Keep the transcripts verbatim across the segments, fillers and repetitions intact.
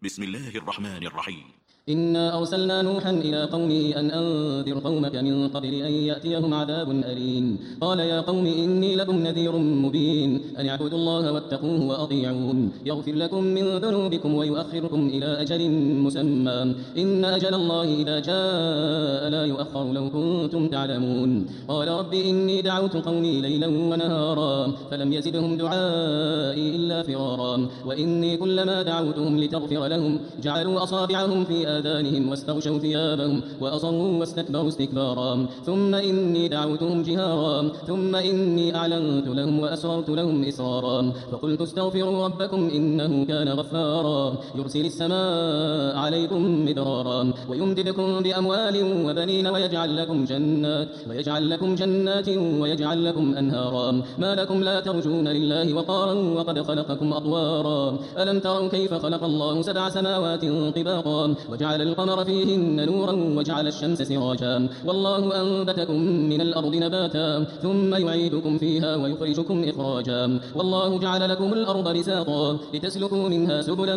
بسم الله الرحمن الرحيم. إنا أرسلنا نوحا إلى قومه أن أنذر قومك من قبل أن يأتيهم عذاب أليم. قال يا قوم إني لكم نذير مبين أن اعبدوا الله واتقوه وأطيعون يغفر لكم من ذنوبكم ويؤخركم إلى أجل مسمى إن أجل الله إذا جاء لا يؤخر لو كنتم تعلمون. قال رب إني دعوت قومي ليلا ونهارا فلم يزدهم دعائي إلا فرارا وإني كلما دعوتهم لتغفر لهم جعلوا أصابعهم في آذانهم واستغشوا ثيابهم وأصروا واستكبروا استكبارا ثم إني دعوتهم جهارا ثم إني أعلنت لهم وأسررت لهم إسرارا فقلت استغفروا ربكم إنه كان غفارا يرسل السماء عليكم مدرارا ويمددكم بأموال وبنين ويجعل لكم جنات ويجعل لكم جنات ويجعل لكم أنهارا ما لكم لا ترجون لله وقارا وقد خلقكم أطوارا ألم تروا كيف خلق الله سبع سماوات طباقا وجعل القمر فيهن نورا وجعل الشمس سراجا والله أنبتكم من الأرض نباتا ثم يعيدكم فيها ويخرجكم إخراجا والله جعل لكم الأرض بساطا لتسلكوا منها سبلا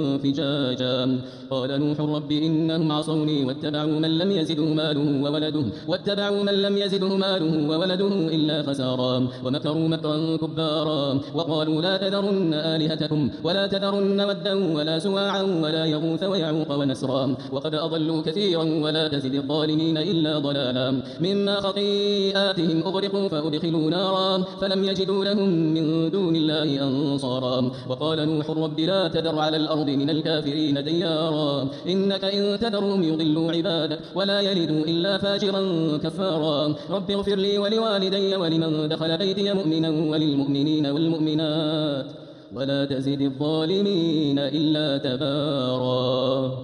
فجاجا. قال نوح رب إنهم عصوني واتبعوا من لم يزده ماله وولده واتبعوا من لم يزده ماله وولده إلا خسارا ومكروا مكرا كبارا وقالوا لا تذرن آلهتكم ولا تذرن ودا ولا سواعا ولا يغوث ويعوق ونسرا وقد أضلوا كثيرا ولا تزد الظالمين إلا ضلالا مما خطيئاتهم أغرقوا فأدخلوا نارا فلم يجدوا لهم من دون الله أنصارا. وقال نوح رب لا تذر على الأرض من الكافرين ديارا إنك إن تذرهم يضلوا عبادك ولا يلدوا إلا فاجرا كفارا. رب اغفر لي ولوالدي ولمن دخل بيتي مؤمنا وللمؤمنين والمؤمنات ولا تزد الظالمين إلا تبارا.